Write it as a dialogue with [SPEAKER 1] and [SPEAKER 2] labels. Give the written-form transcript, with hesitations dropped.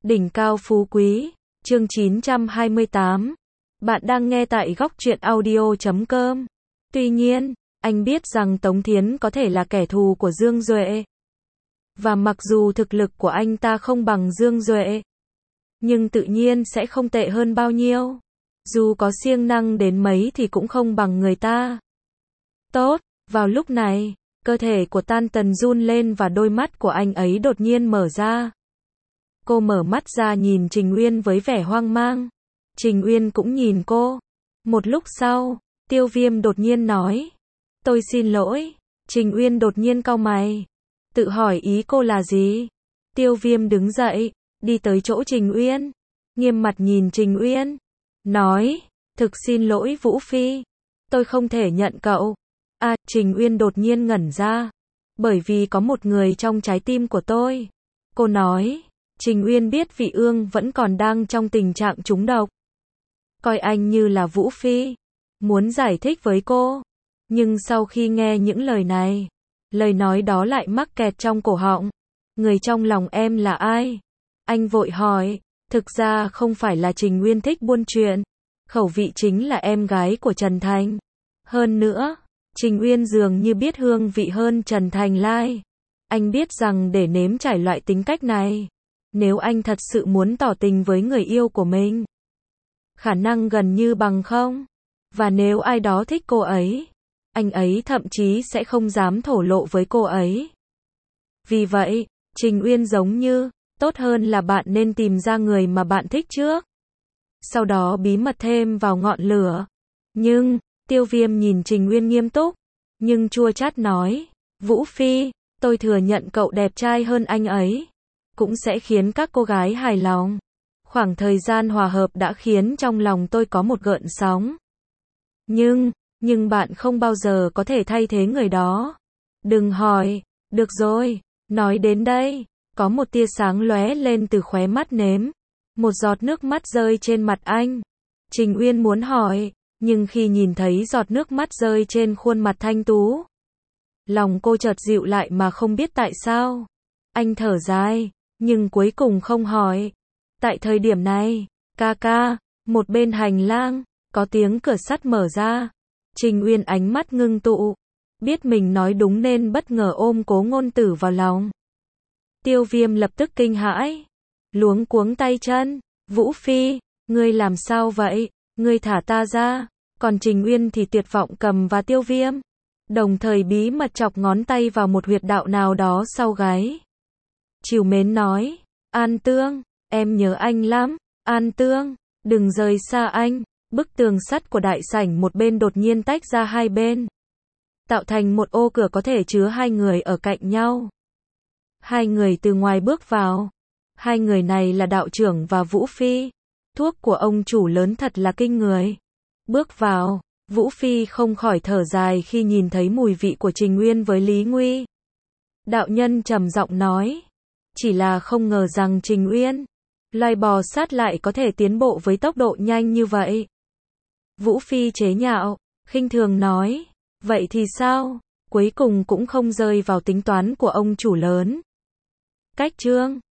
[SPEAKER 1] Đỉnh cao phú quý, chương 928. Bạn đang nghe tại góc truyện audio.com. Tuy nhiên, anh biết rằng Tống Thiến có thể là kẻ thù của Dương Duệ. Và mặc dù thực lực của anh ta không bằng Dương Duệ, nhưng tự nhiên sẽ không tệ hơn bao nhiêu. Dù có siêng năng đến mấy thì cũng không bằng người ta. Tốt, vào lúc này, cơ thể của Tan Tần run lên và đôi mắt của anh ấy đột nhiên mở ra. Cô mở mắt ra nhìn Trình Uyên với vẻ hoang mang. Trình Uyên cũng nhìn cô. Một lúc sau, Tiêu Viêm đột nhiên nói. Tôi xin lỗi. Trình Uyên đột nhiên cau mày. Tự hỏi ý cô là gì? Tiêu Viêm đứng dậy, đi tới chỗ Trình Uyên. Nghiêm mặt nhìn Trình Uyên. Nói, thực xin lỗi Vũ Phi. Tôi không thể nhận cậu. Trình Uyên đột nhiên ngẩn ra. Bởi vì có một người trong trái tim của tôi. Cô nói. Trình Uyên biết Vị Ương vẫn còn đang trong tình trạng trúng độc. Coi anh như là Vũ Phi. Muốn giải thích với cô. Nhưng sau khi nghe những lời này, lời nói đó lại mắc kẹt trong cổ họng. Người trong lòng em là ai? Anh vội hỏi. Thực ra không phải là Trình Uyên thích buôn chuyện. Khẩu vị chính là em gái của Trần Thành. Hơn nữa, Trình Uyên dường như biết hương vị hơn Trần Thành Lai. Anh biết rằng để nếm trải loại tính cách này, nếu anh thật sự muốn tỏ tình với người yêu của mình, khả năng gần như bằng không. Và nếu ai đó thích cô ấy, anh ấy thậm chí sẽ không dám thổ lộ với cô ấy. Vì vậy, Trình Uyên giống như, tốt hơn là bạn nên tìm ra người mà bạn thích trước. Sau đó bí mật thêm vào ngọn lửa. Nhưng, Tiêu Viêm nhìn Trình Uyên nghiêm túc, nhưng chua chát nói, Vũ Phi, tôi thừa nhận cậu đẹp trai hơn anh ấy, cũng sẽ khiến các cô gái hài lòng. Khoảng thời gian hòa hợp đã khiến trong lòng tôi có một gợn sóng. Nhưng bạn không bao giờ có thể thay thế người đó. Đừng hỏi, được rồi, nói đến đây, có một tia sáng lóe lên từ khóe mắt nếm. Một giọt nước mắt rơi trên mặt anh. Trình Uyên muốn hỏi, nhưng khi nhìn thấy giọt nước mắt rơi trên khuôn mặt thanh tú, lòng cô chợt dịu lại mà không biết tại sao. Anh thở dài, nhưng cuối cùng không hỏi. Tại thời điểm này, ca, một bên hành lang, có tiếng cửa sắt mở ra. Trình Uyên ánh mắt ngưng tụ, biết mình nói đúng nên bất ngờ ôm Cố Ngôn Tử vào lòng. Tiêu Viêm lập tức kinh hãi, luống cuống tay chân. Vũ Phi, ngươi làm sao vậy? Ngươi thả ta ra. Còn Trình Uyên thì tuyệt vọng cầm và Tiêu Viêm, đồng thời bí mật chọc ngón tay vào một huyệt đạo nào đó sau gáy. Trìu mến nói, An Tương, em nhớ anh lắm. An Tương, đừng rời xa anh. Bức tường sắt của đại sảnh một bên đột nhiên tách ra hai bên, tạo thành một ô cửa có thể chứa hai người ở cạnh nhau. Hai người từ ngoài bước vào. Hai người này là đạo trưởng và Vũ Phi. Thuốc của ông chủ lớn thật là kinh người. Bước vào, Vũ Phi không khỏi thở dài khi nhìn thấy mùi vị của Trình Uyên với Lý Nguy. Đạo nhân trầm giọng nói, chỉ là không ngờ rằng Trình Uyên, loài bò sát lại có thể tiến bộ với tốc độ nhanh như vậy. Vũ Phi chế nhạo, khinh thường nói, vậy thì sao? Cuối cùng cũng không rơi vào tính toán của ông chủ lớn. Cách chương